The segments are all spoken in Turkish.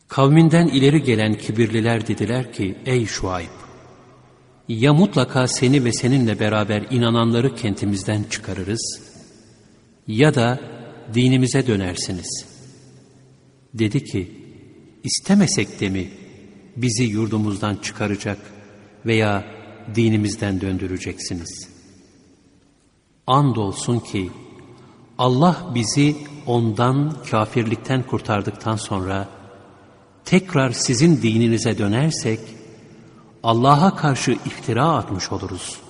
Kavminden ileri gelen kibirliler dediler ki, ey Şuayb! Ya mutlaka seni ve seninle beraber inananları kentimizden çıkarırız ya da dinimize dönersiniz. Dedi ki, istemesek de mi bizi yurdumuzdan çıkaracak veya dinimizden döndüreceksiniz? Andolsun ki Allah bizi ondan, kafirlikten kurtardıktan sonra tekrar sizin dininize dönersek Allah'a karşı iftira atmış oluruz.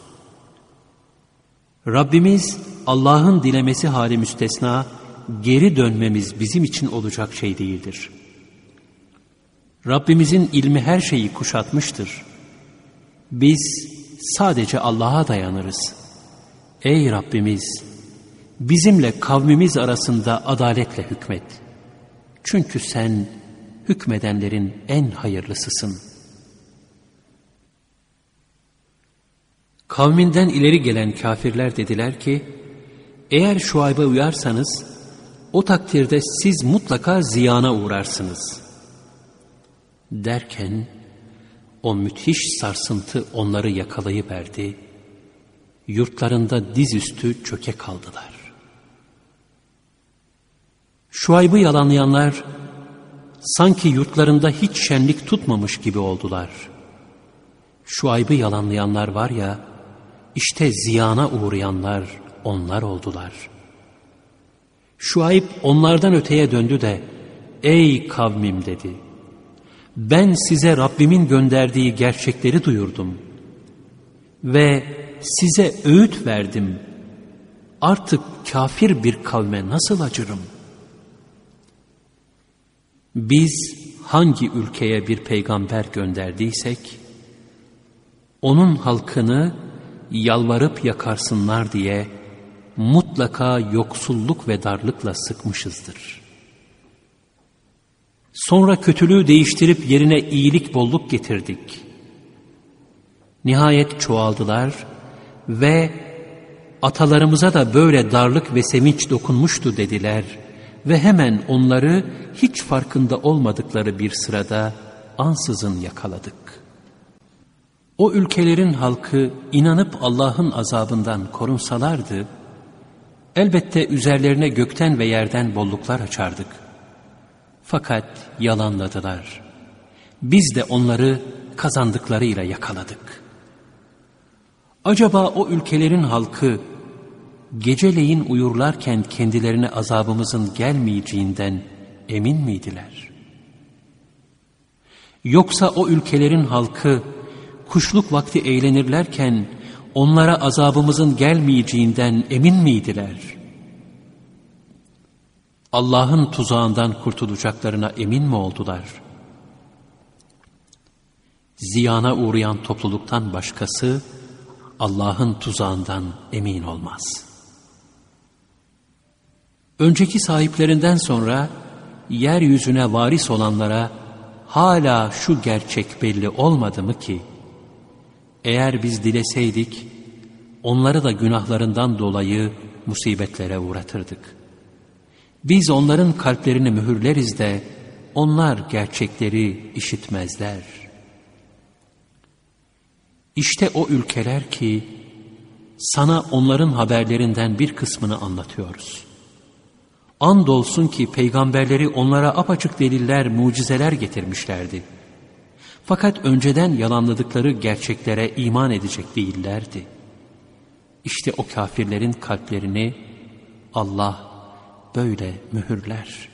Rabbimiz Allah'ın dilemesi hali müstesna geri dönmemiz bizim için olacak şey değildir. Rabbimizin ilmi her şeyi kuşatmıştır. Biz sadece Allah'a dayanırız. Ey Rabbimiz! Bizimle kavmimiz arasında adaletle hükmet. Çünkü sen hükmedenlerin en hayırlısısın. Kavminden ileri gelen kafirler dediler ki, eğer Şuayb'a uyarsanız, o takdirde siz mutlaka ziyana uğrarsınız. Derken, o müthiş sarsıntı onları yakalayıverdi, yurtlarında dizüstü çöke kaldılar. Şuayb'ı yalanlayanlar, sanki yurtlarında hiç şenlik tutmamış gibi oldular. Şuayb'ı yalanlayanlar var ya, işte ziyana uğrayanlar onlar oldular. Şuayb onlardan öteye döndü de, ey kavmim dedi, ben size Rabbimin gönderdiği gerçekleri duyurdum ve size öğüt verdim. Artık kafir bir kavme nasıl acırım? Biz hangi ülkeye bir peygamber gönderdiysek, onun halkını yalvarıp yakarsınlar diye mutlaka yoksulluk ve darlıkla sıkmışızdır. Sonra kötülüğü değiştirip yerine iyilik, bolluk getirdik. Nihayet çoğaldılar ve atalarımıza da böyle darlık ve sevinç dokunmuştu dediler ve hemen onları hiç farkında olmadıkları bir sırada ansızın yakaladık. O ülkelerin halkı inanıp Allah'ın azabından korunsalardı, elbette üzerlerine gökten ve yerden bolluklar açardık. Fakat yalanladılar. Biz de onları kazandıklarıyla yakaladık. Acaba o ülkelerin halkı geceleyin uyurlarken kendilerine azabımızın gelmeyeceğinden emin miydiler? Yoksa o ülkelerin halkı kuşluk vakti eğlenirlerken onlara azabımızın gelmeyeceğinden emin miydiler? Allah'ın tuzağından kurtulacaklarına emin mi oldular? Ziyana uğrayan topluluktan başkası Allah'ın tuzağından emin olmaz. Önceki sahiplerinden sonra yeryüzüne varis olanlara hala şu gerçek belli olmadı mı ki, eğer biz dileseydik onları da günahlarından dolayı musibetlere uğratırdık. Biz onların kalplerini mühürleriz de onlar gerçekleri işitmezler. İşte o ülkeler ki sana onların haberlerinden bir kısmını anlatıyoruz. Andolsun ki peygamberleri onlara apaçık deliller, mucizeler getirmişlerdi. Fakat önceden yalanladıkları gerçeklere iman edecek değillerdi. İşte o kafirlerin kalplerini Allah böyle mühürler.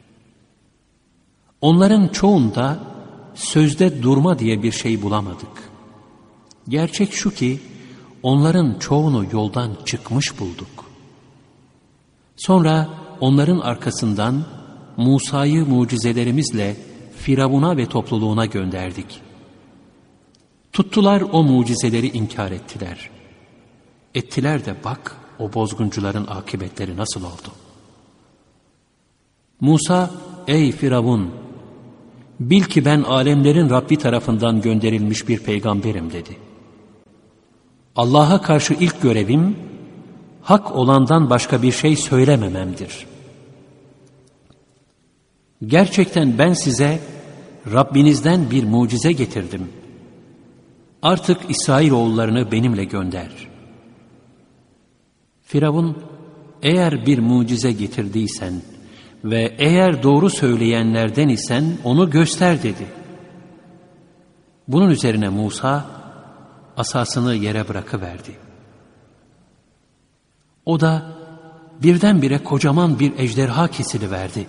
Onların çoğunda sözde durma diye bir şey bulamadık. Gerçek şu ki onların çoğunu yoldan çıkmış bulduk. Sonra onların arkasından Musa'yı mucizelerimizle Firavun'a ve topluluğuna gönderdik. Tuttular o mucizeleri inkar ettiler. Ettiler de bak o bozguncuların akıbetleri nasıl oldu. Musa, ey Firavun, bil ki ben alemlerin Rabbi tarafından gönderilmiş bir peygamberim dedi. Allah'a karşı ilk görevim, hak olandan başka bir şey söylemememdir. Gerçekten ben size Rabbinizden bir mucize getirdim. Artık İsrailoğullarını benimle gönder. Firavun, eğer bir mucize getirdiysen ve eğer doğru söyleyenlerden isen onu göster dedi. Bunun üzerine Musa asasını yere bırakıverdi. O da birdenbire kocaman bir ejderha kesiliverdi.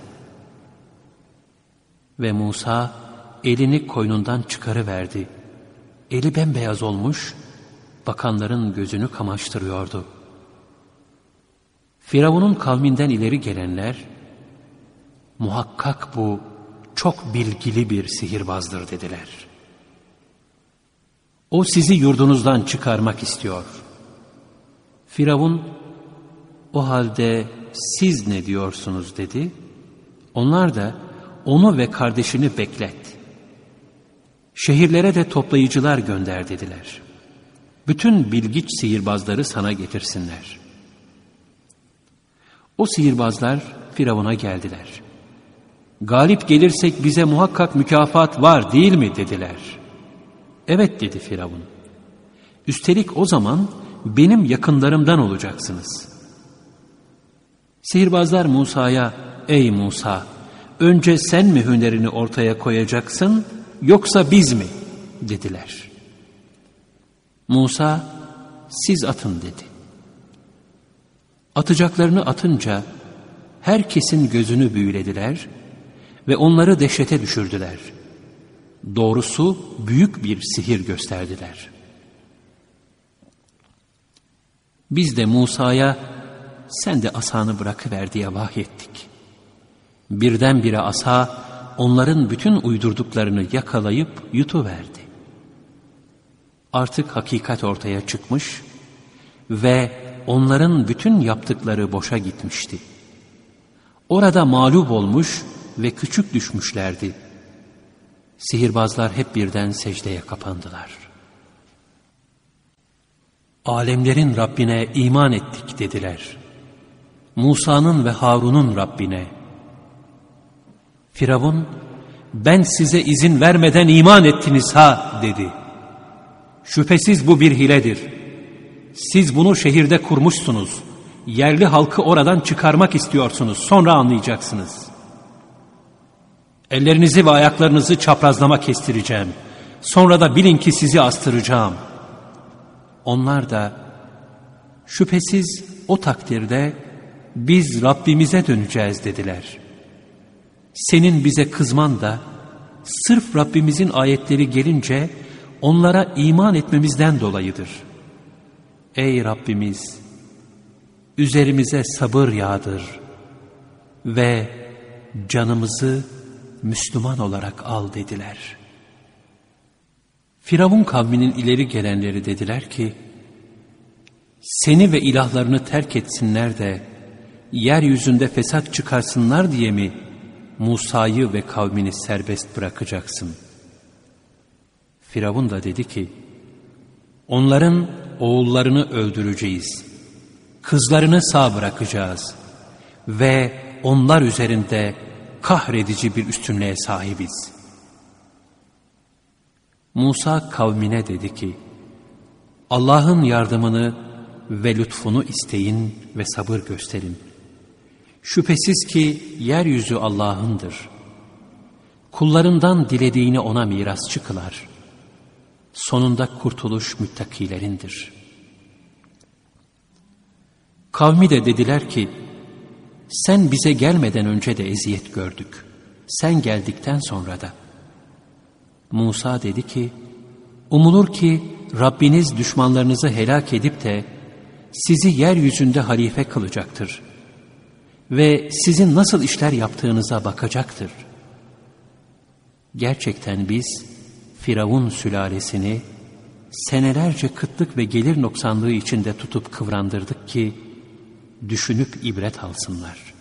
Ve Musa elini koynundan çıkarıverdi. Eli bembeyaz olmuş, bakanların gözünü kamaştırıyordu. Firavun'un kavminden ileri gelenler, muhakkak bu çok bilgili bir sihirbazdır dediler. O sizi yurdunuzdan çıkarmak istiyor. Firavun, o halde siz ne diyorsunuz dedi. Onlar da onu ve kardeşini beklet. Şehirlere de toplayıcılar gönder dediler. Bütün bilgiç sihirbazları sana getirsinler. O sihirbazlar Firavun'a geldiler. Galip gelirsek bize muhakkak mükafat var değil mi dediler. Evet dedi Firavun. Üstelik o zaman benim yakınlarımdan olacaksınız. Sihirbazlar Musa'ya, ey Musa, önce sen mi hünerini ortaya koyacaksın yoksa biz mi dediler. Musa, siz atın dedi. Atacaklarını atınca herkesin gözünü büyülediler ve onları dehşete düşürdüler. Doğrusu büyük bir sihir gösterdiler. Biz de Musa'ya sen de asanı bırakıver diye vahyettik. Birdenbire asa onların bütün uydurduklarını yakalayıp yutuverdi. Artık hakikat ortaya çıkmış ve onların bütün yaptıkları boşa gitmişti. Orada mağlup olmuş ve küçük düşmüşlerdi. Sihirbazlar hep birden secdeye kapandılar. Alemlerin Rabbine iman ettik dediler. Musa'nın ve Harun'un Rabbine. Firavun, ben size izin vermeden iman ettiniz ha dedi. Şüphesiz bu bir hiledir. Siz bunu şehirde kurmuşsunuz. Yerli halkı oradan çıkarmak istiyorsunuz. Sonra anlayacaksınız. Ellerinizi ve ayaklarınızı çaprazlama kestireceğim. Sonra da bilin ki sizi astıracağım. Onlar da şüphesiz o takdirde biz Rabbimize döneceğiz dediler. Senin bize kızman da sırf Rabbimizin ayetleri gelince onlara iman etmemizden dolayıdır. Ey Rabbimiz, üzerimize sabır yağdır ve canımızı Müslüman olarak al dediler. Firavun kavminin ileri gelenleri dediler ki, seni ve ilahlarını terk etsinler de yeryüzünde fesat çıkarsınlar diye mi Musa'yı ve kavmini serbest bırakacaksın? Firavun da dedi ki, onların oğullarını öldüreceğiz, kızlarını sağ bırakacağız ve onlar üzerinde kahredici bir üstünlüğe sahibiz. Musa kavmine dedi ki, Allah'ın yardımını ve lütfunu isteyin ve sabır gösterin. Şüphesiz ki yeryüzü Allah'ındır. Kullarından dilediğini ona mirasçı kılar. Sonunda kurtuluş müttakilerindir. Kavmi de dediler ki, sen bize gelmeden önce de eziyet gördük. Sen geldikten sonra da. Musa dedi ki, umulur ki Rabbiniz düşmanlarınızı helak edip de sizi yeryüzünde halife kılacaktır. Ve sizin nasıl işler yaptığınıza bakacaktır. Gerçekten biz Firavun sülalesini senelerce kıtlık ve gelir noksanlığı içinde tutup kıvrandırdık ki düşünüp ibret alsınlar.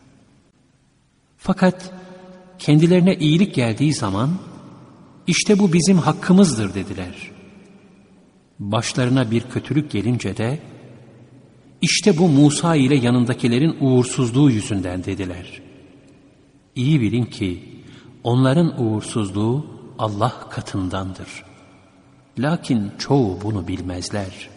Fakat kendilerine iyilik geldiği zaman işte bu bizim hakkımızdır dediler. Başlarına bir kötülük gelince de işte bu Musa ile yanındakilerin uğursuzluğu yüzünden dediler. İyi bilin ki onların uğursuzluğu Allah katındandır. Lakin çoğu bunu bilmezler.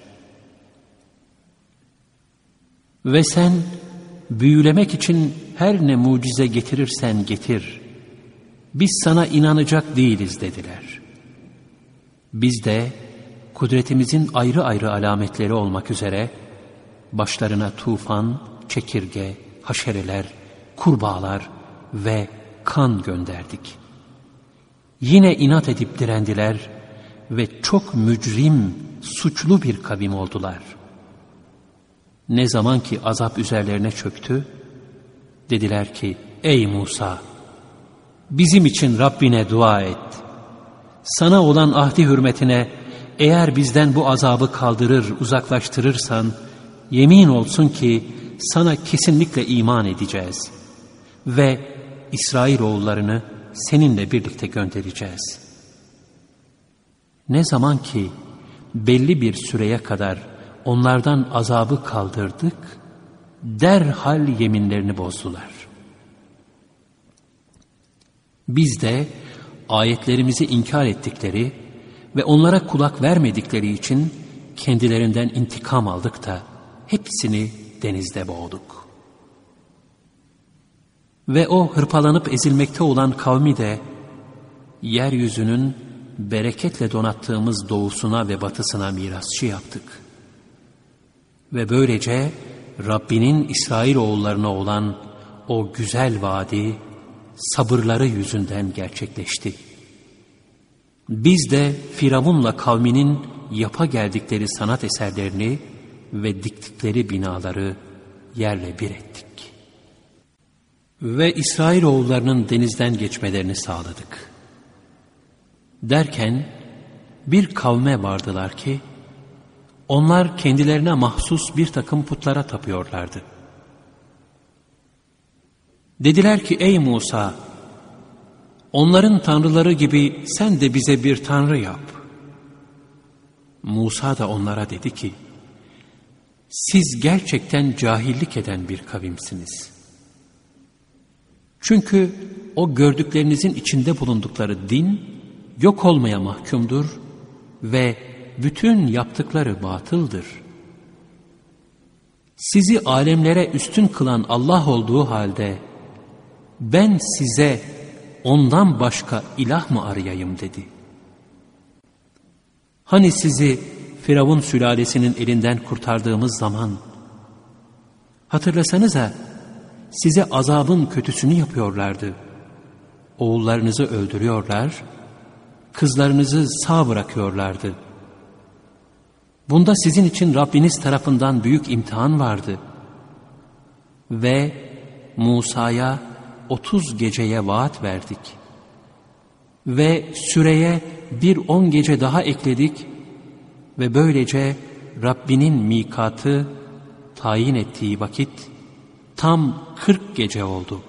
Ve sen büyülemek için her ne mucize getirirsen getir, biz sana inanacak değiliz dediler. Biz de kudretimizin ayrı ayrı alametleri olmak üzere başlarına tufan, çekirge, haşereler, kurbağalar ve kan gönderdik. Yine inat edip direndiler ve çok mücrim, suçlu bir kavim oldular. Ne zaman ki azap üzerlerine çöktü, dediler ki, ey Musa, bizim için Rabbine dua et. Sana olan ahdi hürmetine eğer bizden bu azabı kaldırır, uzaklaştırırsan, yemin olsun ki sana kesinlikle iman edeceğiz ve İsrailoğullarını seninle birlikte göndereceğiz. Ne zaman ki belli bir süreye kadar onlardan azabı kaldırdık, derhal yeminlerini bozdular. Biz de ayetlerimizi inkar ettikleri ve onlara kulak vermedikleri için kendilerinden intikam aldık da hepsini denizde boğduk. Ve o hırpalanıp ezilmekte olan kavmi de yeryüzünün bereketle donattığımız doğusuna ve batısına mirasçı yaptık. Ve böylece Rabbinin İsrailoğullarına olan o güzel vaadi sabırları yüzünden gerçekleşti. Biz de Firavun'la kavminin yapa geldikleri sanat eserlerini ve diktikleri binaları yerle bir ettik. Ve İsrailoğullarının denizden geçmelerini sağladık. Derken bir kavme vardılar ki onlar kendilerine mahsus bir takım putlara tapıyorlardı. Dediler ki ey Musa, onların tanrıları gibi sen de bize bir tanrı yap. Musa da onlara dedi ki, siz gerçekten cahillik eden bir kavimsiniz. Çünkü o gördüklerinizin içinde bulundukları din yok olmaya mahkumdur ve bütün yaptıkları batıldır. Sizi alemlere üstün kılan Allah olduğu halde ben size ondan başka ilah mı arayayım dedi. Hani sizi Firavun sülalesinin elinden kurtardığımız zaman hatırlasanıza size azabın kötüsünü yapıyorlardı. Oğullarınızı öldürüyorlar, kızlarınızı sağ bırakıyorlardı. Bunda sizin için Rabbiniz tarafından büyük imtihan vardı. Ve Musa'ya 30 geceye vaat verdik. Ve süreye bir 10 gece daha ekledik ve böylece Rabbinin mikatı tayin ettiği vakit tam 40 gece oldu.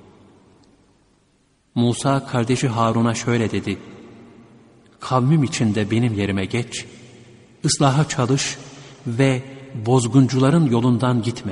Musa kardeşi Harun'a şöyle dedi: kavmim içinde benim yerime geç, ıslaha çalış ve bozguncuların yolundan gitme.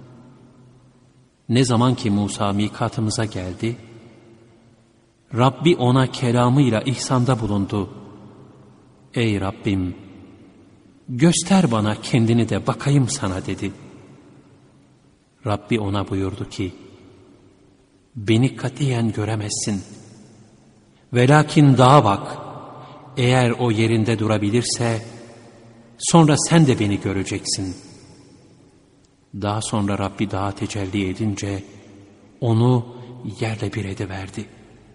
Ne zaman ki Musa mikatımıza geldi, Rabbi ona kelamıyla ihsanda bulundu. Ey Rabbim, göster bana kendini de bakayım sana dedi. Rabbi ona buyurdu ki, beni katiyen göremezsin. Velakin dağa bak, eğer o yerinde durabilirse, sonra sen de beni göreceksin. Daha sonra Rabbi dağa tecelli edince, onu yerle bir ediverdi.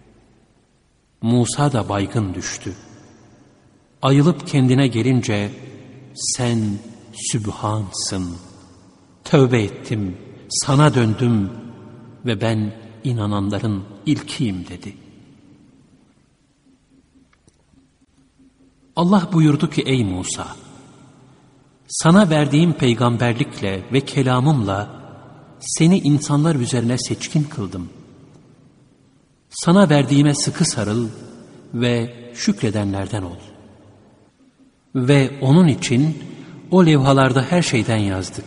Musa da baygın düştü. Ayılıp kendine gelince, sen Sübhansın, tövbe ettim, sana döndüm ve ben inananların ilkiyim dedi. Allah buyurdu ki ey Musa, sana verdiğim peygamberlikle ve kelamımla seni insanlar üzerine seçkin kıldım. Sana verdiğime sıkı sarıl ve şükredenlerden ol. Ve onun için o levhalarda her şeyden yazdık.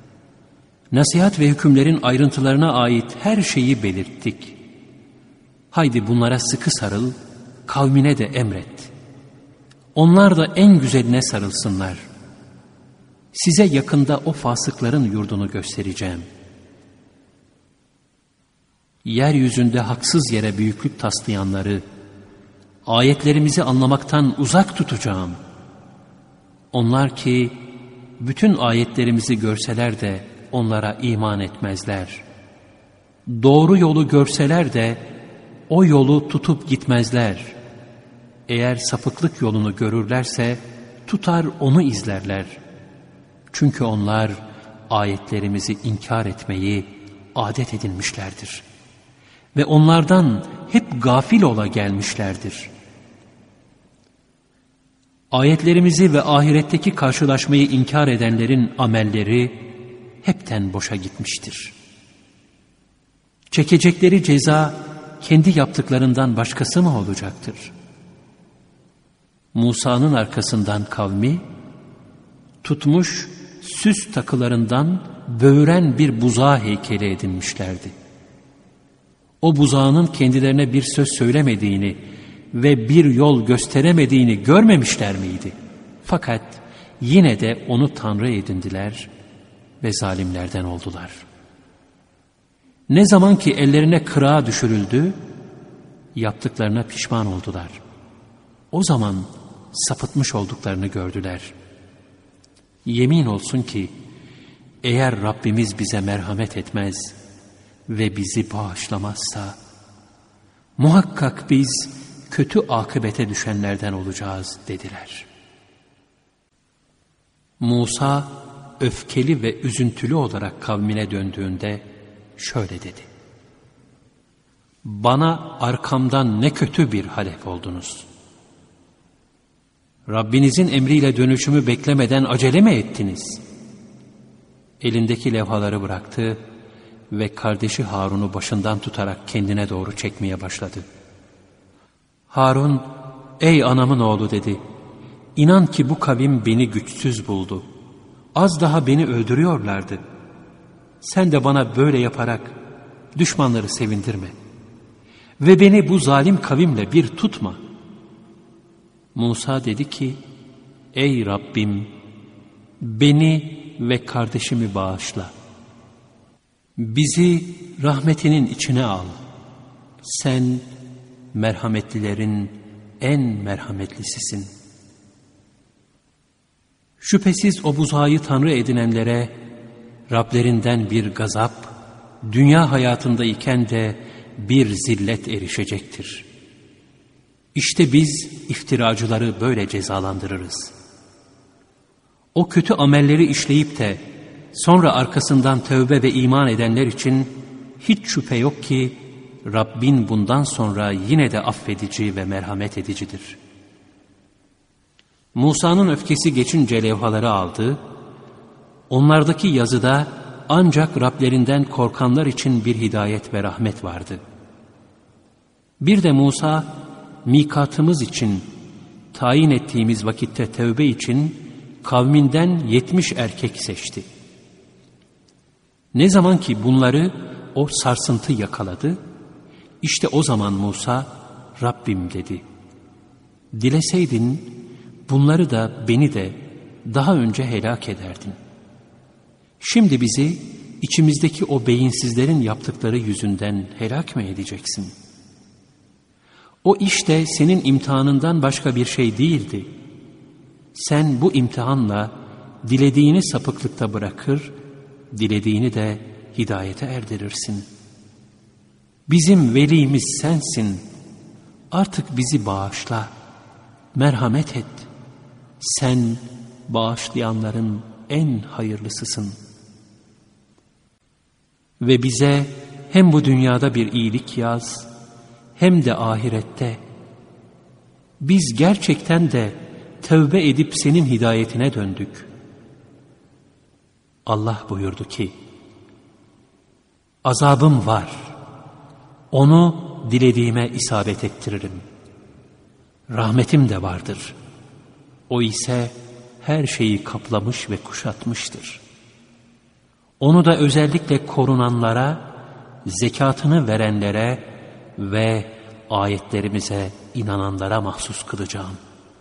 Nasihat ve hükümlerin ayrıntılarına ait her şeyi belirttik. Haydi bunlara sıkı sarıl, kavmine de emret. Onlar da en güzeline sarılsınlar. Size yakında o fasıkların yurdunu göstereceğim. Yeryüzünde haksız yere büyüklük taslayanları, ayetlerimizi anlamaktan uzak tutacağım. Onlar ki bütün ayetlerimizi görseler de onlara iman etmezler. Doğru yolu görseler de o yolu tutup gitmezler. Eğer sapıklık yolunu görürlerse tutar onu izlerler. Çünkü onlar ayetlerimizi inkar etmeyi adet edinmişlerdir. Ve onlardan hep gafil ola gelmişlerdir. Ayetlerimizi ve ahiretteki karşılaşmayı inkar edenlerin amelleri hepten boşa gitmiştir. Çekecekleri ceza kendi yaptıklarından başkası mı olacaktır? Musa'nın arkasından kavmi, tutmuş süs takılarından böğüren bir buzağı heykeli edinmişlerdi. O buzağının kendilerine bir söz söylemediğini ve bir yol gösteremediğini görmemişler miydi? Fakat yine de onu tanrı edindiler ve zalimlerden oldular. Ne zaman ki ellerine kırağı düşürüldü, yaptıklarına pişman oldular. O zaman sapıtmış olduklarını gördüler. Yemin olsun ki eğer Rabbimiz bize merhamet etmez ve bizi bağışlamazsa muhakkak biz kötü akıbete düşenlerden olacağız dediler. Musa öfkeli ve üzüntülü olarak kavmine döndüğünde şöyle dedi: Bana arkamdan ne kötü bir halef oldunuz. Rabbinizin emriyle dönüşümü beklemeden acele mi ettiniz? Elindeki levhaları bıraktı ve kardeşi Harun'u başından tutarak kendine doğru çekmeye başladı. Harun, ey anamın oğlu dedi, İnan ki bu kavim beni güçsüz buldu. Az daha beni öldürüyorlardı. Sen de bana böyle yaparak düşmanları sevindirme. Ve beni bu zalim kavimle bir tutma. Musa dedi ki, ey Rabbim, beni ve kardeşimi bağışla. Bizi rahmetinin içine al. Sen merhametlilerin en merhametlisisin. Şüphesiz o buzağı tanrı edinenlere Rablerinden bir gazap, dünya hayatındayken de bir zillet erişecektir. İşte biz iftiracıları böyle cezalandırırız. O kötü amelleri işleyip de sonra arkasından tövbe ve iman edenler için hiç şüphe yok ki Rabbin bundan sonra yine de affedici ve merhamet edicidir. Musa'nın öfkesi geçince levhaları aldı. Onlardaki yazıda ancak Rablerinden korkanlar için bir hidayet ve rahmet vardı. Bir de Musa, mikatımız için, tayin ettiğimiz vakitte tövbe için kavminden 70 erkek seçti. Ne zaman ki bunları o sarsıntı yakaladı, işte o zaman Musa, Rabbim dedi, dileseydin bunları da beni de daha önce helak ederdin. Şimdi bizi içimizdeki o beyinsizlerin yaptıkları yüzünden helak mı edeceksin? O işte senin imtihanından başka bir şey değildi. Sen bu imtihanla dilediğini sapıklıkta bırakır, dilediğini de hidayete erdirirsin. Bizim velimiz sensin. Artık bizi bağışla, merhamet et. Sen bağışlayanların en hayırlısısın. Ve bize hem bu dünyada bir iyilik yaz, hem de ahirette. Biz gerçekten de tövbe edip senin hidayetine döndük. Allah buyurdu ki, azabım var, onu dilediğime isabet ettiririm. Rahmetim de vardır. O ise her şeyi kaplamış ve kuşatmıştır. Onu da özellikle korunanlara, zekatını verenlere ve ayetlerimize inananlara mahsus kılacağım.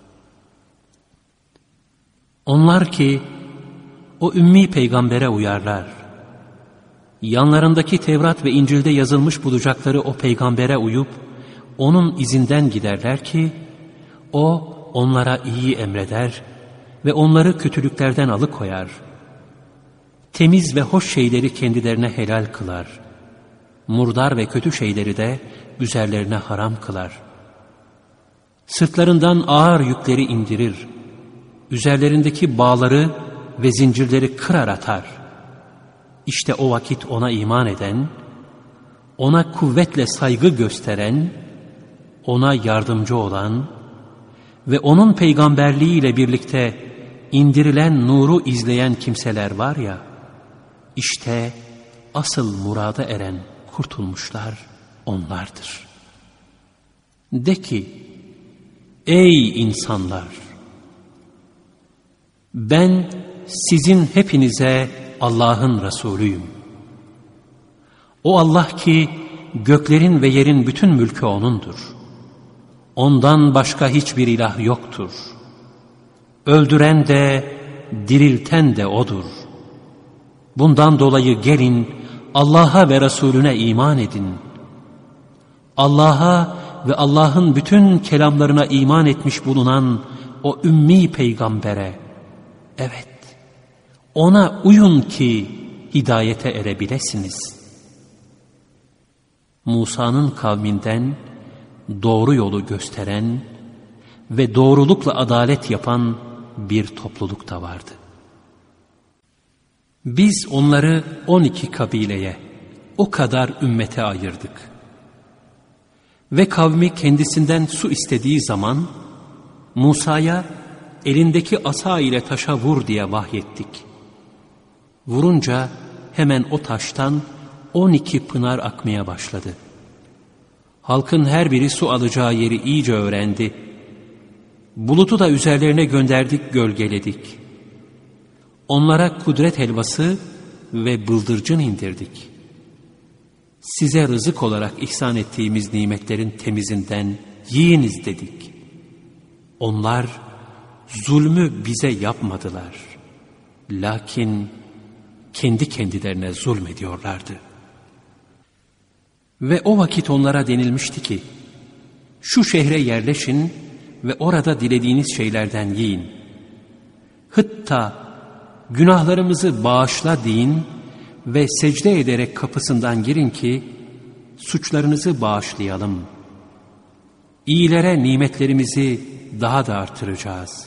Onlar ki o ümmi peygambere uyarlar, yanlarındaki Tevrat ve İncil'de yazılmış bulacakları o peygambere uyup onun izinden giderler ki o onlara iyi emreder ve onları kötülüklerden alıkoyar. Temiz ve hoş şeyleri kendilerine helal kılar. Murdar ve kötü şeyleri de üzerlerine haram kılar. Sırtlarından ağır yükleri indirir. Üzerlerindeki bağları ve zincirleri kırar atar. İşte o vakit ona iman eden, ona kuvvetle saygı gösteren, ona yardımcı olan ve onun peygamberliğiyle birlikte indirilen nuru izleyen kimseler var ya, işte asıl murada eren kurtulmuşlar onlardır. De ki, ey insanlar! Ben sizin hepinize Allah'ın Resulüyüm. O Allah ki göklerin ve yerin bütün mülkü O'nundur. Ondan başka hiçbir ilah yoktur. Öldüren de dirilten de O'dur. Bundan dolayı gelin Allah'a ve Resulüne iman edin. Allah'a ve Allah'ın bütün kelamlarına iman etmiş bulunan o ümmi peygambere, evet, ona uyun ki hidayete erebilesiniz. Musa'nın kavminden doğru yolu gösteren ve doğrulukla adalet yapan bir topluluk da vardı. Biz onları 12 kabileye, o kadar ümmete ayırdık. Ve kavmi kendisinden su istediği zaman Musa'ya elindeki asa ile taşa vur diye vahyettik. Vurunca hemen o taştan 12 pınar akmaya başladı. Halkın her biri su alacağı yeri iyice öğrendi. Bulutu da üzerlerine gönderdik, gölgeledik. Onlara kudret helvası ve bıldırcın indirdik. Size rızık olarak ihsan ettiğimiz nimetlerin temizinden yiyiniz dedik. Onlar zulmü bize yapmadılar. Lakin kendi kendilerine zulmediyorlardı. Ve o vakit onlara denilmişti ki, şu şehre yerleşin ve orada dilediğiniz şeylerden yiyin. Hatta günahlarımızı bağışla deyin ve secde ederek kapısından girin ki suçlarınızı bağışlayalım. İyilere nimetlerimizi daha da artıracağız.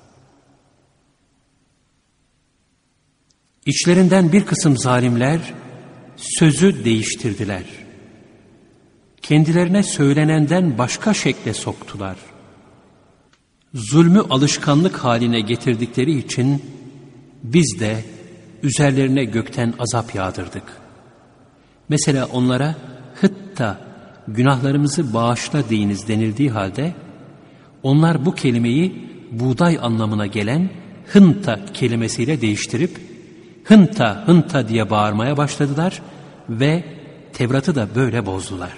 İçlerinden bir kısım zalimler sözü değiştirdiler. Kendilerine söylenenden başka şekle soktular. Zulmü alışkanlık haline getirdikleri için biz de üzerlerine gökten azap yağdırdık. Mesela onlara hıtta günahlarımızı bağışla deyiniz denildiği halde onlar bu kelimeyi buğday anlamına gelen hınta kelimesiyle değiştirip hınta hınta diye bağırmaya başladılar ve Tevrat'ı da böyle bozdular.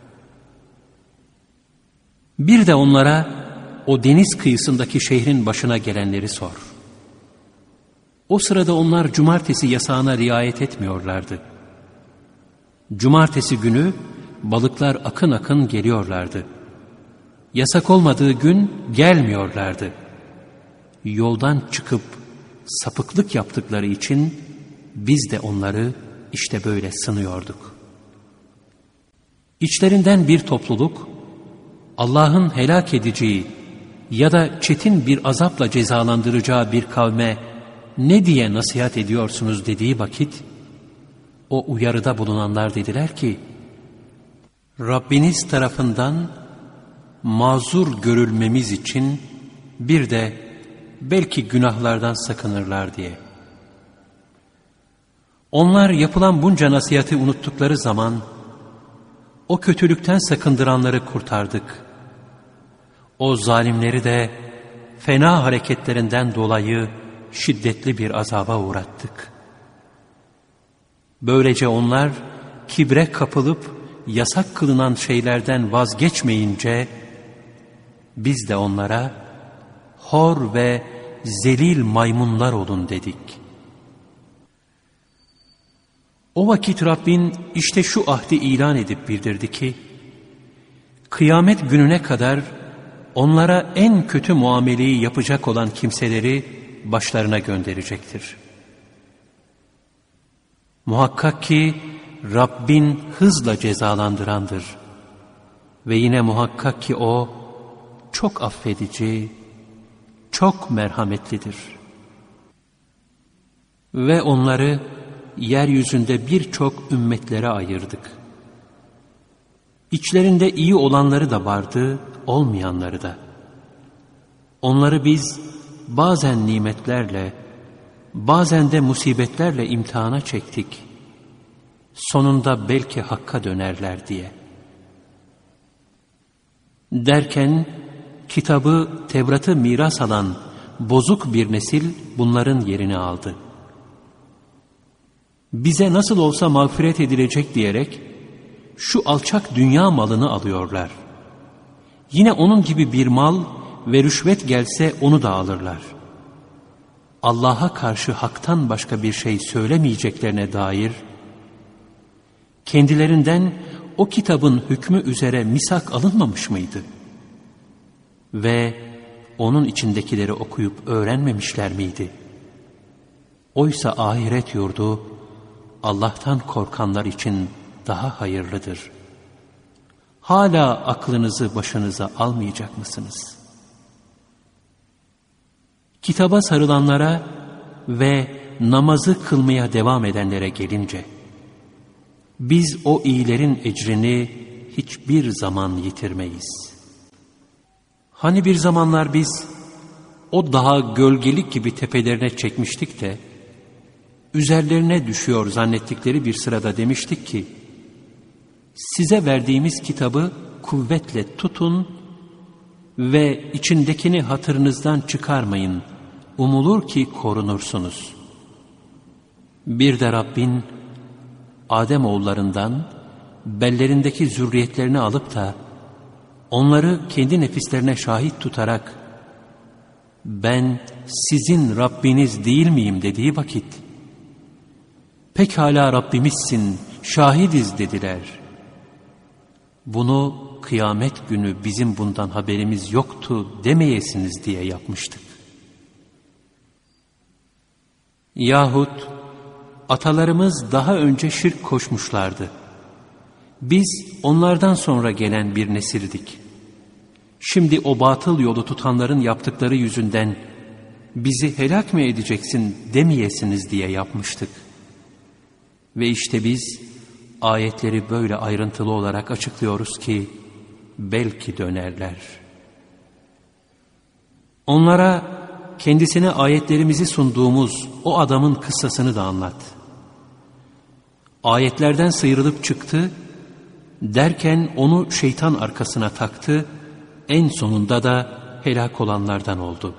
Bir de onlara o deniz kıyısındaki şehrin başına gelenleri sor. O sırada onlar cumartesi yasağına riayet etmiyorlardı. Cumartesi günü balıklar akın akın geliyorlardı. Yasak olmadığı gün gelmiyorlardı. Yoldan çıkıp sapıklık yaptıkları için biz de onları işte böyle sınıyorduk. İçlerinden bir topluluk Allah'ın helak edeceği ya da çetin bir azapla cezalandıracağı bir kavme ne diye nasihat ediyorsunuz dediği vakit o uyarıda bulunanlar dediler ki Rabbiniz tarafından mazur görülmemiz için bir de belki günahlardan sakınırlar diye. Onlar yapılan bunca nasihati unuttukları zaman o kötülükten sakındıranları kurtardık. O zalimleri de fena hareketlerinden dolayı şiddetli bir azaba uğrattık. Böylece onlar kibre kapılıp yasak kılınan şeylerden vazgeçmeyince biz de onlara hor ve zelil maymunlar olun dedik. O vakit Rabbin işte şu ahdi ilan edip bildirdi ki, kıyamet gününe kadar onlara en kötü muameleyi yapacak olan kimseleri başlarına gönderecektir. Muhakkak ki Rabbin hızla cezalandırandır. Ve yine muhakkak ki O çok affedici, çok merhametlidir. Ve onları yeryüzünde birçok ümmetlere ayırdık. İçlerinde iyi olanları da vardı, olmayanları da. Onları biz bazen nimetlerle, bazen de musibetlerle imtihana çektik. Sonunda belki hakka dönerler diye. Derken kitabı, Tevrat'ı miras alan bozuk bir nesil bunların yerini aldı. Bize nasıl olsa mağfiret edilecek diyerek şu alçak dünya malını alıyorlar. Yine onun gibi bir mal ve rüşvet gelse onu da alırlar. Allah'a karşı haktan başka bir şey söylemeyeceklerine dair kendilerinden o kitabın hükmü üzere misak alınmamış mıydı? Ve onun içindekileri okuyup öğrenmemişler miydi? Oysa ahiret yurdu Allah'tan korkanlar için daha hayırlıdır. Hala aklınızı başınıza almayacak mısınız? Kitaba sarılanlara ve namazı kılmaya devam edenlere gelince, biz o iyilerin ecrini hiçbir zaman yitirmeyiz. Hani bir zamanlar biz o dağa gölgelik gibi tepelerine çekmiştik de, üzerlerine düşüyor zannettikleri bir sırada demiştik ki, size verdiğimiz kitabı kuvvetle tutun ve içindekini hatırınızdan çıkarmayın, umulur ki korunursunuz. Bir de Rabbin, Ademoğullarından bellerindeki zürriyetlerini alıp da, onları kendi nefislerine şahit tutarak, ben sizin Rabbiniz değil miyim dediği vakit, pekala Rabbimizsin, şahidiz dediler. Bunu kıyamet günü bizim bundan haberimiz yoktu demeyesiniz diye yapmıştık. Yahut atalarımız daha önce şirk koşmuşlardı. Biz onlardan sonra gelen bir nesildik. Şimdi o batıl yolu tutanların yaptıkları yüzünden bizi helak mı edeceksin demeyesiniz diye yapmıştık. Ve işte biz ayetleri böyle ayrıntılı olarak açıklıyoruz ki belki dönerler. Onlara kendisine ayetlerimizi sunduğumuz o adamın kıssasını da anlat. Ayetlerden sıyrılıp çıktı, derken onu şeytan arkasına taktı, en sonunda da helak olanlardan oldu.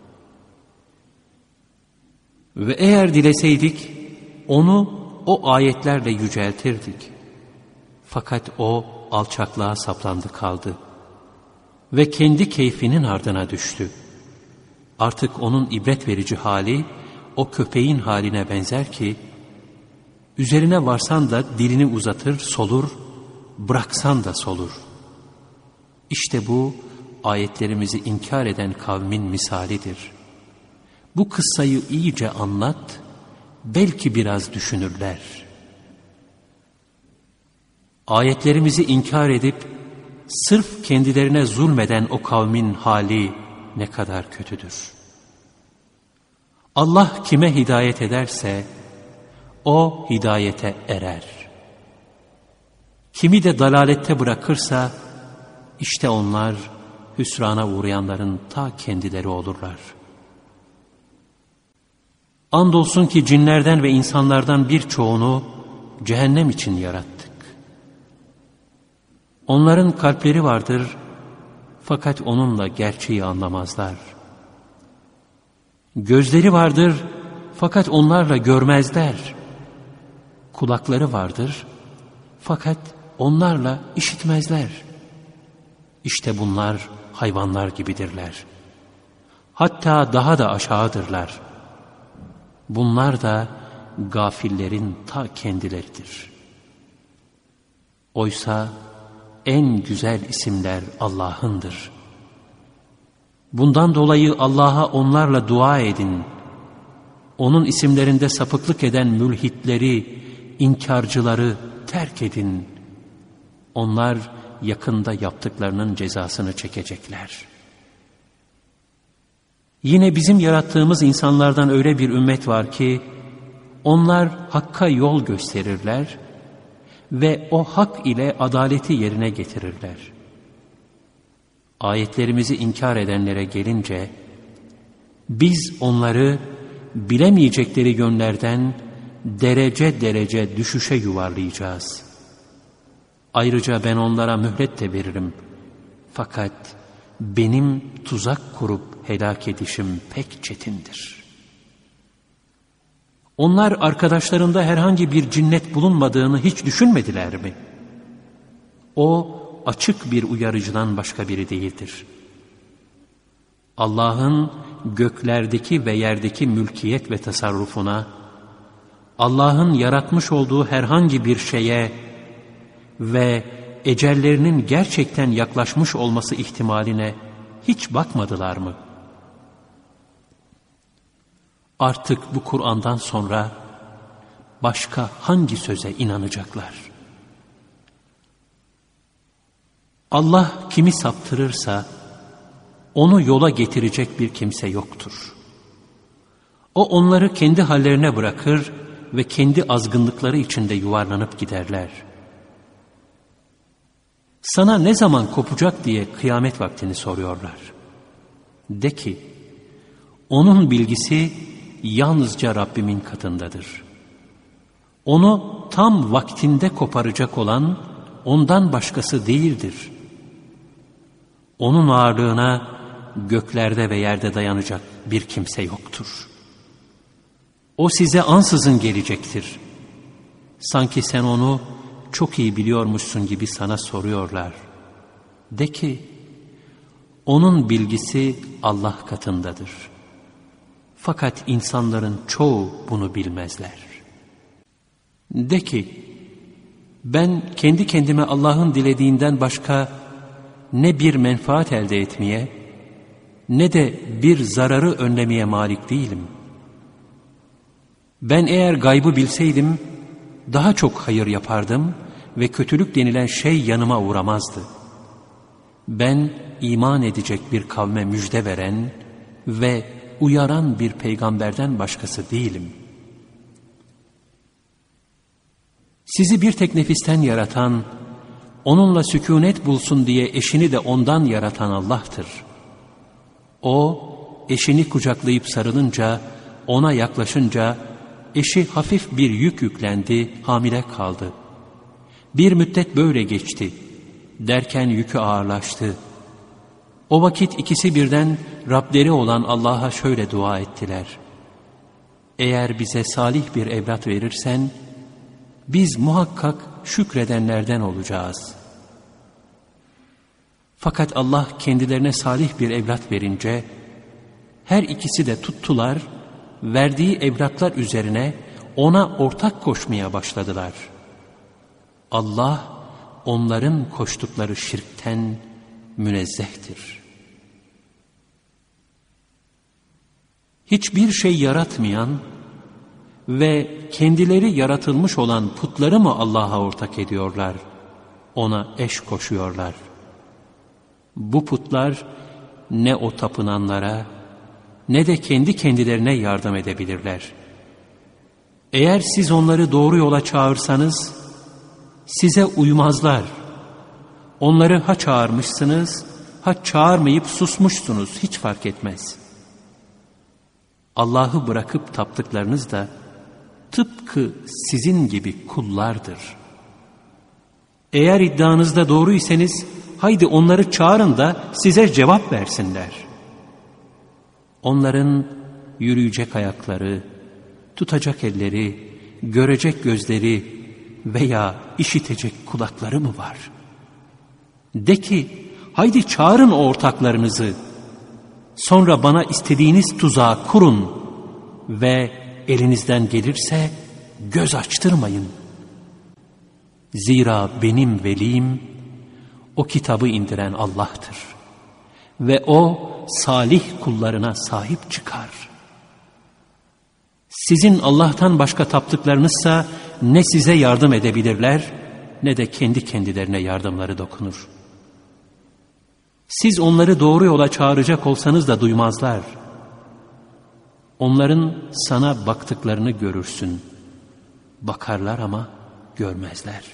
Ve eğer dileseydik, onu o ayetlerle yüceltirdik. Fakat o alçaklığa saplandı kaldı. Ve kendi keyfinin ardına düştü. Artık onun ibret verici hali, o köpeğin haline benzer ki, üzerine varsan da dilini uzatır, solur, bıraksan da solur. İşte bu, ayetlerimizi inkar eden kavmin misalidir. Bu kıssayı iyice anlat, belki biraz düşünürler. Ayetlerimizi inkar edip, sırf kendilerine zulmeden o kavmin hali ne kadar kötüdür. Allah kime hidayet ederse, o hidayete erer. Kimi de dalalette bırakırsa, işte onlar hüsrana uğrayanların ta kendileri olurlar. Andolsun ki cinlerden ve insanlardan birçoğunu cehennem için yarattık. Onların kalpleri vardır, fakat onunla gerçeği anlamazlar. Gözleri vardır, fakat onlarla görmezler. Kulakları vardır, fakat onlarla işitmezler. İşte bunlar hayvanlar gibidirler. Hatta daha da aşağıdırlar. Bunlar da gafillerin ta kendileridir. Oysa en güzel isimler Allah'ındır. Bundan dolayı Allah'a onlarla dua edin. Onun isimlerinde sapıklık eden mülhitleri, inkarcıları terk edin. Onlar yakında yaptıklarının cezasını çekecekler. Yine bizim yarattığımız insanlardan öyle bir ümmet var ki, onlar Hakk'a yol gösterirler ve o hak ile adaleti yerine getirirler. Ayetlerimizi inkar edenlere gelince, biz onları bilemeyecekleri yönlerden derece derece düşüşe yuvarlayacağız. Ayrıca ben onlara mühlet de veririm. Fakat benim tuzak kurup helak edişim pek çetindir. Onlar arkadaşlarında herhangi bir cinnet bulunmadığını hiç düşünmediler mi? O açık bir uyarıcıdan başka biri değildir. Allah'ın göklerdeki ve yerdeki mülkiyet ve tasarrufuna, Allah'ın yaratmış olduğu herhangi bir şeye ve ecellerinin gerçekten yaklaşmış olması ihtimaline hiç bakmadılar mı? Artık bu Kur'an'dan sonra başka hangi söze inanacaklar? Allah kimi saptırırsa onu yola getirecek bir kimse yoktur. O onları kendi hallerine bırakır ve kendi azgınlıkları içinde yuvarlanıp giderler. Sana ne zaman kopacak diye kıyamet vaktini soruyorlar. De ki, onun bilgisi yalnızca Rabbimin katındadır. Onu tam vaktinde koparacak olan ondan başkası değildir. Onun ağırlığına göklerde ve yerde dayanacak bir kimse yoktur. O size ansızın gelecektir. Sanki sen onu çok iyi biliyormuşsun gibi sana soruyorlar. De ki, onun bilgisi Allah katındadır. Fakat insanların çoğu bunu bilmezler. De ki, ben kendi kendime Allah'ın dilediğinden başka ne bir menfaat elde etmeye, ne de bir zararı önlemeye malik değilim. Ben eğer gaybı bilseydim, daha çok hayır yapardım ve kötülük denilen şey yanıma uğramazdı. Ben iman edecek bir kavme müjde veren ve uyaran bir peygamberden başkası değilim. Sizi bir tek nefisten yaratan, onunla sükûnet bulsun diye eşini de ondan yaratan Allah'tır. O, eşini kucaklayıp sarılınca, ona yaklaşınca, eşi hafif bir yük yüklendi, hamile kaldı. Bir müddet böyle geçti. Derken yükü ağırlaştı. O vakit ikisi birden Rableri olan Allah'a şöyle dua ettiler. Eğer bize salih bir evlat verirsen, biz muhakkak şükredenlerden olacağız. Fakat Allah kendilerine salih bir evlat verince, her ikisi de tuttular, verdiği evlatlar üzerine ona ortak koşmaya başladılar. Allah, onların koştukları şirkten münezzehtir. Hiçbir şey yaratmayan ve kendileri yaratılmış olan putları mı Allah'a ortak ediyorlar? Ona eş koşuyorlar. Bu putlar ne o tapınanlara ne de kendi kendilerine yardım edebilirler. Eğer siz onları doğru yola çağırsanız size uymazlar. Onları ha çağırmışsınız, ha çağırmayıp susmuşsunuz, hiç fark etmez. Allah'ı bırakıp taptıklarınız da tıpkı sizin gibi kullardır. Eğer iddianızda doğruysanız, haydi onları çağırın da size cevap versinler. Onların yürüyecek ayakları, tutacak elleri, görecek gözleri, veya işitecek kulakları mı var? De ki, haydi çağırın o ortaklarınızı, sonra bana istediğiniz tuzağı kurun ve elinizden gelirse göz açtırmayın. Zira benim velim, o kitabı indiren Allah'tır ve O salih kullarına sahip çıkar. Sizin Allah'tan başka taptıklarınızsa ne size yardım edebilirler ne de kendi kendilerine yardımları dokunur. Siz onları doğru yola çağıracak olsanız da duymazlar. Onların sana baktıklarını görürsün. Bakarlar ama görmezler.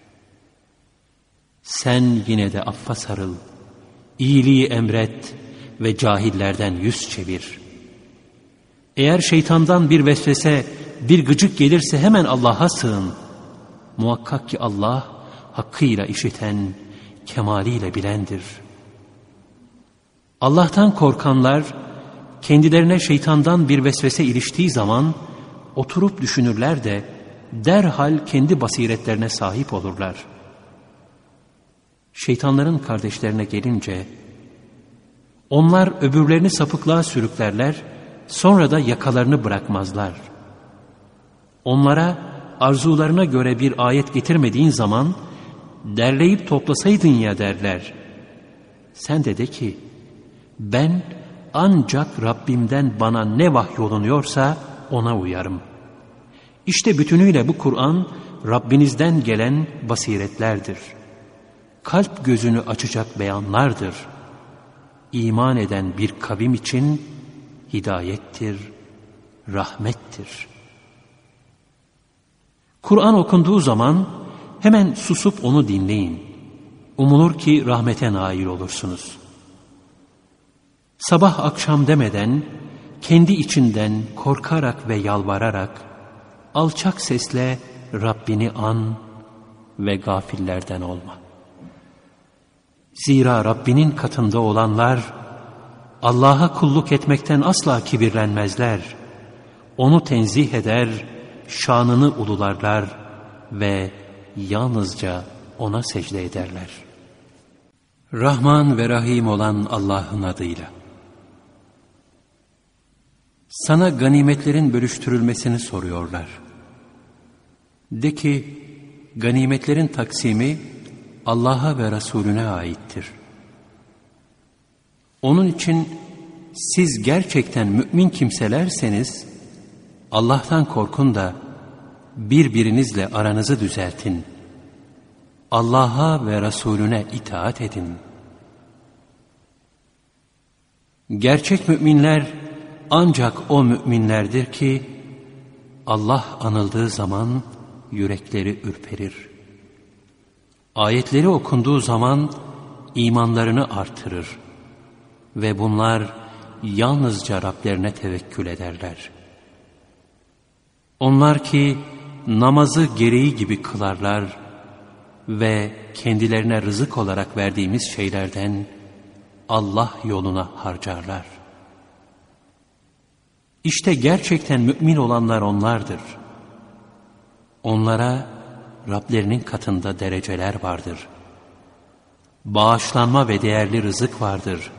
Sen yine de affa sarıl, iyiliği emret ve cahillerden yüz çevir. Eğer şeytandan bir vesvese, bir gıcık gelirse hemen Allah'a sığın. Muhakkak ki Allah hakkıyla işiten, kemaliyle bilendir. Allah'tan korkanlar, kendilerine şeytandan bir vesvese iliştiği zaman oturup düşünürler de derhal kendi basiretlerine sahip olurlar. Şeytanların kardeşlerine gelince, onlar öbürlerini sapıklığa sürüklerler, sonra da yakalarını bırakmazlar. Onlara arzularına göre bir ayet getirmediğin zaman, derleyip toplasaydın ya derler. Sen de ki, ben ancak Rabbimden bana ne vahyolunuyorsa ona uyarım. İşte bütünüyle bu Kur'an, Rabbinizden gelen basiretlerdir. Kalp gözünü açacak beyanlardır. İman eden bir kavim için hidayettir, rahmettir. Kur'an okunduğu zaman hemen susup onu dinleyin. Umulur ki rahmete nail olursunuz. Sabah akşam demeden, kendi içinden korkarak ve yalvararak, alçak sesle Rabbini an ve gafillerden olma. Zira Rabbinin katında olanlar, Allah'a kulluk etmekten asla kibirlenmezler. Onu tenzih eder, şanını ulularlar ve yalnızca O'na secde ederler. Rahman ve Rahim olan Allah'ın adıyla. Sana ganimetlerin bölüştürülmesini soruyorlar. De ki, ganimetlerin taksimi Allah'a ve Resulüne aittir. Onun için siz gerçekten mümin kimselerseniz, Allah'tan korkun da birbirinizle aranızı düzeltin. Allah'a ve Resulüne itaat edin. Gerçek müminler ancak o müminlerdir ki, Allah anıldığı zaman yürekleri ürperir. Ayetleri okunduğu zaman imanlarını artırır ve bunlar yalnızca Rablerine tevekkül ederler. Onlar ki namazı gereği gibi kılarlar ve kendilerine rızık olarak verdiğimiz şeylerden Allah yoluna harcarlar. İşte gerçekten mümin olanlar onlardır. Onlara Rablerinin katında dereceler vardır. Bağışlanma ve değerli rızık vardır.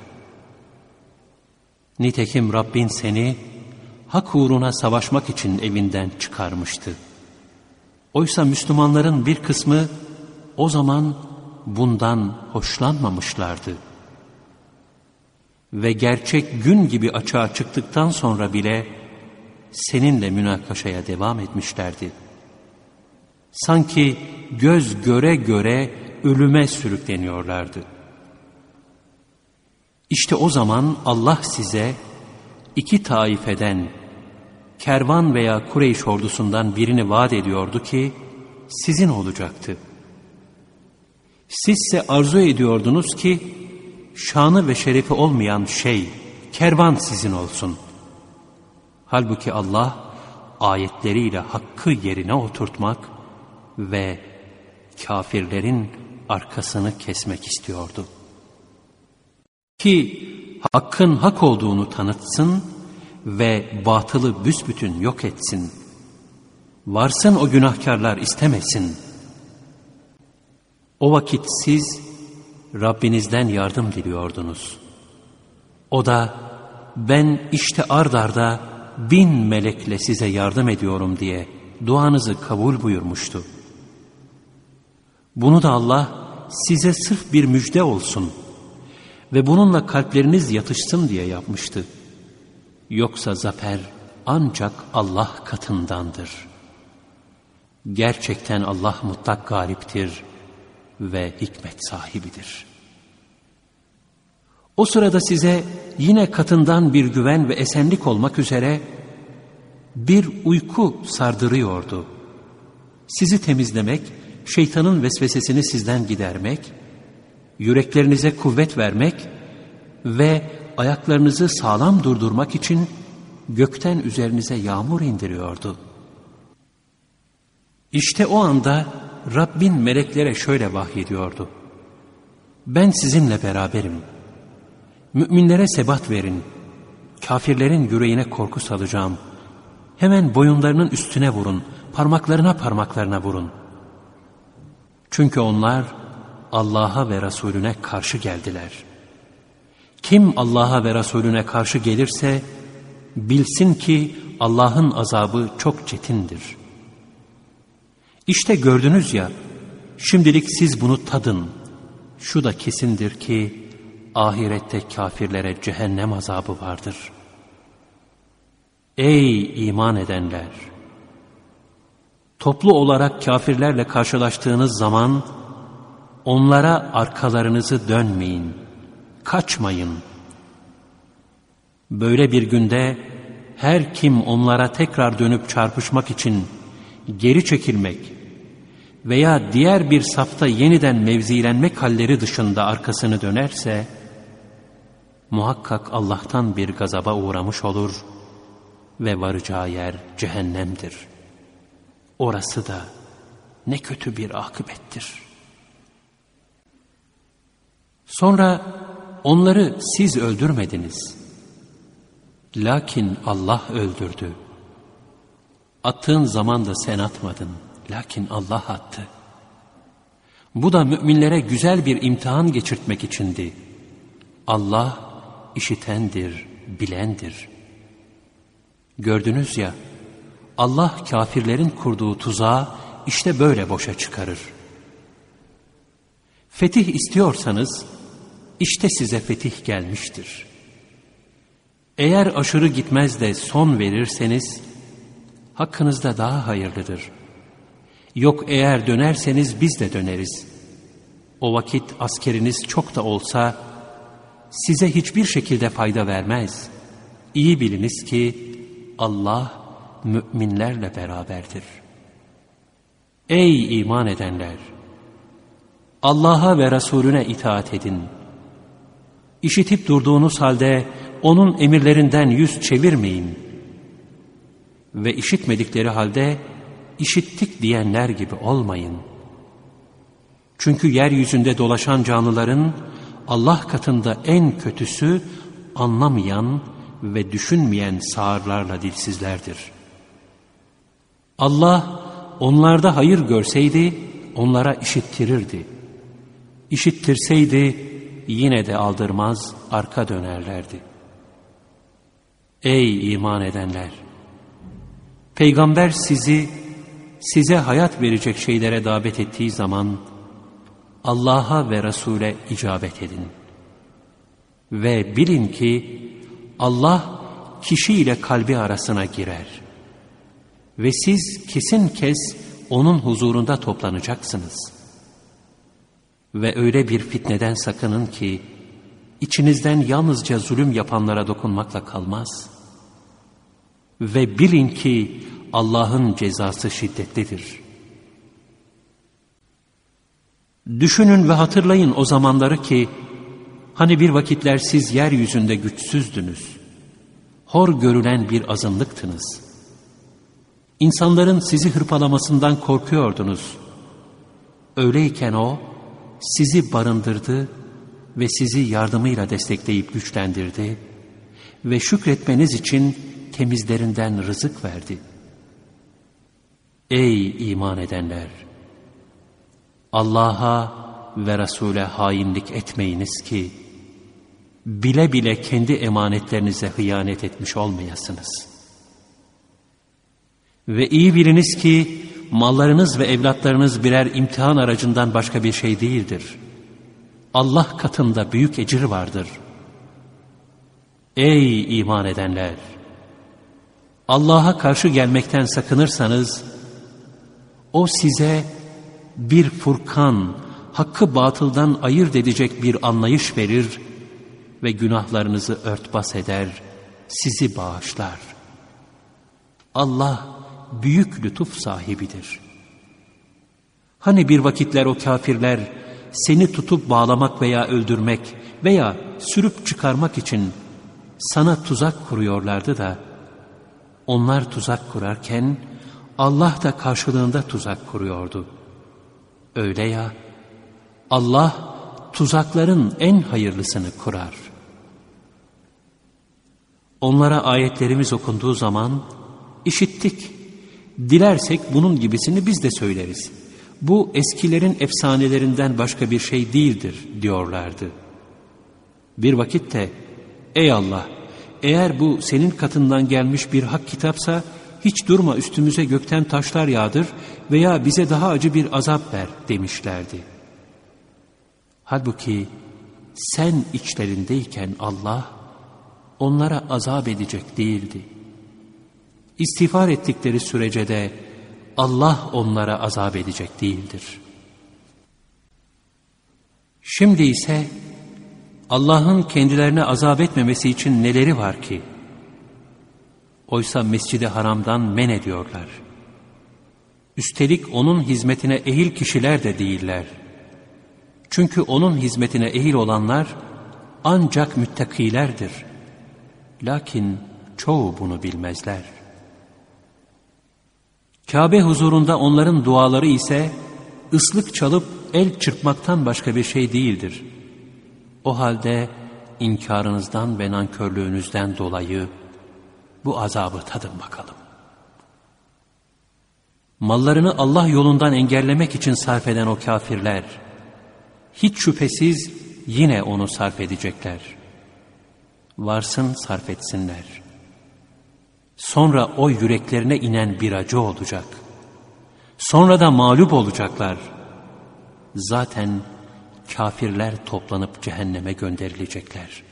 Nitekim Rabbin seni hak uğruna savaşmak için evinden çıkarmıştı. Oysa Müslümanların bir kısmı o zaman bundan hoşlanmamışlardı. Ve gerçek gün gibi açığa çıktıktan sonra bile seninle münakaşaya devam etmişlerdi. Sanki göz göre göre ölüme sürükleniyorlardı. İşte o zaman Allah size iki taifeden, kervan veya Kureyş ordusundan birini vaat ediyordu ki sizin olacaktı. Sizse arzu ediyordunuz ki şanı ve şerefi olmayan şey, kervan sizin olsun. Halbuki Allah ayetleriyle hakkı yerine oturtmak ve kafirlerin arkasını kesmek istiyordu. Ki hakkın hak olduğunu tanıtsın ve batılı büsbütün yok etsin. Varsın o günahkarlar istemesin. O vakit siz Rabbinizden yardım diliyordunuz. O da ben işte ard arda 1000 melekle size yardım ediyorum diye duanızı kabul buyurmuştu. Bunu da Allah size sırf bir müjde olsun ve bununla kalpleriniz yatışsın diye yapmıştı. Yoksa zafer ancak Allah katındandır. Gerçekten Allah mutlak galiptir ve hikmet sahibidir. O sırada size yine katından bir güven ve esenlik olmak üzere bir uyku sardırıyordu. Sizi temizlemek, şeytanın vesvesesini sizden gidermek, yüreklerinize kuvvet vermek ve ayaklarınızı sağlam durdurmak için gökten üzerinize yağmur indiriyordu. İşte o anda Rabbin meleklere şöyle vahyediyordu: ben sizinle beraberim. Müminlere sebat verin. Kafirlerin yüreğine korku salacağım. Hemen boyunlarının üstüne vurun. Parmaklarına vurun. Çünkü onlar Allah'a ve Resulüne karşı geldiler. Kim Allah'a ve Resulüne karşı gelirse bilsin ki Allah'ın azabı çok çetindir. İşte gördünüz ya, şimdilik siz bunu tadın. Şu da kesindir ki ahirette kafirlere cehennem azabı vardır. Ey iman edenler! Toplu olarak kafirlerle karşılaştığınız zaman onlara arkalarınızı dönmeyin, kaçmayın. Böyle bir günde her kim onlara tekrar dönüp çarpışmak için geri çekilmek veya diğer bir safta yeniden mevzilenmek halleri dışında arkasını dönerse, muhakkak Allah'tan bir gazaba uğramış olur ve varacağı yer cehennemdir. Orası da ne kötü bir akıbettir. Sonra onları siz öldürmediniz. Lakin Allah öldürdü. Attığın zaman da sen atmadın. Lakin Allah attı. Bu da müminlere güzel bir imtihan geçirtmek içindi. Allah işitendir, bilendir. Gördünüz ya, Allah kafirlerin kurduğu tuzağı işte böyle boşa çıkarır. Fetih istiyorsanız, işte size fetih gelmiştir. Eğer aşırı gitmez de son verirseniz, hakkınızda daha hayırlıdır. Yok eğer dönerseniz biz de döneriz. O vakit askeriniz çok da olsa, size hiçbir şekilde fayda vermez. İyi biliniz ki Allah müminlerle beraberdir. Ey iman edenler! Allah'a ve Resulüne itaat edin. İşitip durduğunuz halde onun emirlerinden yüz çevirmeyin. Ve işitmedikleri halde işittik diyenler gibi olmayın. Çünkü yeryüzünde dolaşan canlıların Allah katında en kötüsü anlamayan ve düşünmeyen sağırlarla dilsizlerdir. Allah onlarda hayır görseydi onlara işittirirdi. İşittirseydi yine de aldırmaz, arka dönerlerdi. Ey iman edenler! Peygamber size hayat verecek şeylere davet ettiği zaman Allah'a ve Resul'e icabet edin. Ve bilin ki Allah kişiyle kalbi arasına girer. Ve siz kesin kes onun huzurunda toplanacaksınız. Ve öyle bir fitneden sakının ki içinizden yalnızca zulüm yapanlara dokunmakla kalmaz. Ve bilin ki Allah'ın cezası şiddetlidir. Düşünün ve hatırlayın o zamanları ki hani bir vakitler siz yeryüzünde güçsüzdünüz. Hor görülen bir azınlıktınız. İnsanların sizi hırpalamasından korkuyordunuz. Öyleyken O sizi barındırdı ve sizi yardımıyla destekleyip güçlendirdi ve şükretmeniz için temizlerinden rızık verdi. Ey iman edenler! Allah'a ve Resul'e hainlik etmeyiniz ki, bile bile kendi emanetlerinize hıyanet etmiş olmayasınız. Ve iyi biliniz ki, mallarınız ve evlatlarınız birer imtihan aracından başka bir şey değildir. Allah katında büyük ecir vardır. Ey iman edenler! Allah'a karşı gelmekten sakınırsanız, O size bir Furkan, hakkı batıldan ayırt edecek bir anlayış verir ve günahlarınızı örtbas eder, sizi bağışlar. Allah büyük lütuf sahibidir. Hani bir vakitler o kafirler seni tutup bağlamak veya öldürmek veya sürüp çıkarmak için sana tuzak kuruyorlardı da, onlar tuzak kurarken Allah da karşılığında tuzak kuruyordu. Öyle ya, Allah tuzakların en hayırlısını kurar. Onlara ayetlerimiz okunduğu zaman, işittik, dilersek bunun gibisini biz de söyleriz. Bu eskilerin efsanelerinden başka bir şey değildir diyorlardı. Bir vakit de, ey Allah, eğer bu senin katından gelmiş bir hak kitapsa, hiç durma üstümüze gökten taşlar yağdır veya bize daha acı bir azap ver demişlerdi. Halbuki sen içlerindeyken Allah onlara azap edecek değildi. İstiğfar ettikleri sürece de Allah onlara azap edecek değildir. Şimdi ise Allah'ın kendilerine azap etmemesi için neleri var ki? Oysa Mescid-i Haram'dan men ediyorlar. Üstelik onun hizmetine ehil kişiler de değiller. Çünkü onun hizmetine ehil olanlar ancak müttakilerdir. Lakin çoğu bunu bilmezler. Kabe huzurunda onların duaları ise ıslık çalıp el çırpmaktan başka bir şey değildir. O halde inkarınızdan ve nankörlüğünüzden dolayı bu azabı tadın bakalım. Mallarını Allah yolundan engellemek için sarf eden o kafirler, hiç şüphesiz yine onu sarf edecekler. Varsın sarf etsinler. Sonra o yüreklerine inen bir acı olacak. Sonra da mağlup olacaklar. Zaten kafirler toplanıp cehenneme gönderilecekler.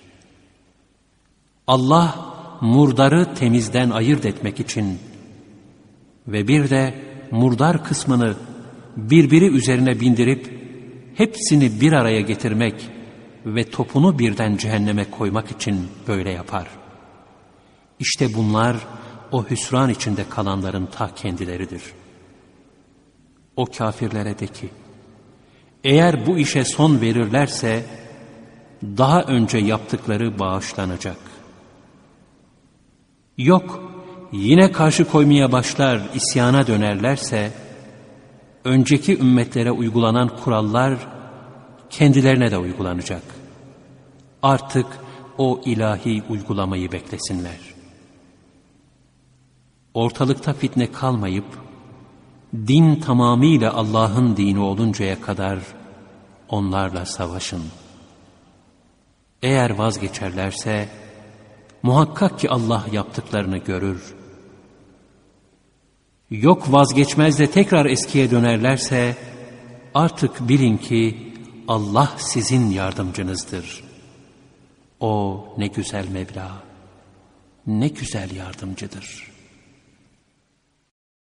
Allah murdarı temizden ayırt etmek için ve bir de murdar kısmını birbiri üzerine bindirip hepsini bir araya getirmek ve topunu birden cehenneme koymak için böyle yapar. İşte bunlar o hüsran içinde kalanların ta kendileridir. O kafirlere de ki, eğer bu işe son verirlerse daha önce yaptıkları bağışlanacak. Yok, yine karşı koymaya başlar, isyana dönerlerse, önceki ümmetlere uygulanan kurallar kendilerine de uygulanacak. Artık o ilahi uygulamayı beklesinler. Ortalıkta fitne kalmayıp, din tamamıyla Allah'ın dini oluncaya kadar onlarla savaşın. Eğer vazgeçerlerse, muhakkak ki Allah yaptıklarını görür. Yok vazgeçmez de tekrar eskiye dönerlerse, artık bilin ki Allah sizin yardımcınızdır. O ne güzel Mevla, ne güzel yardımcıdır.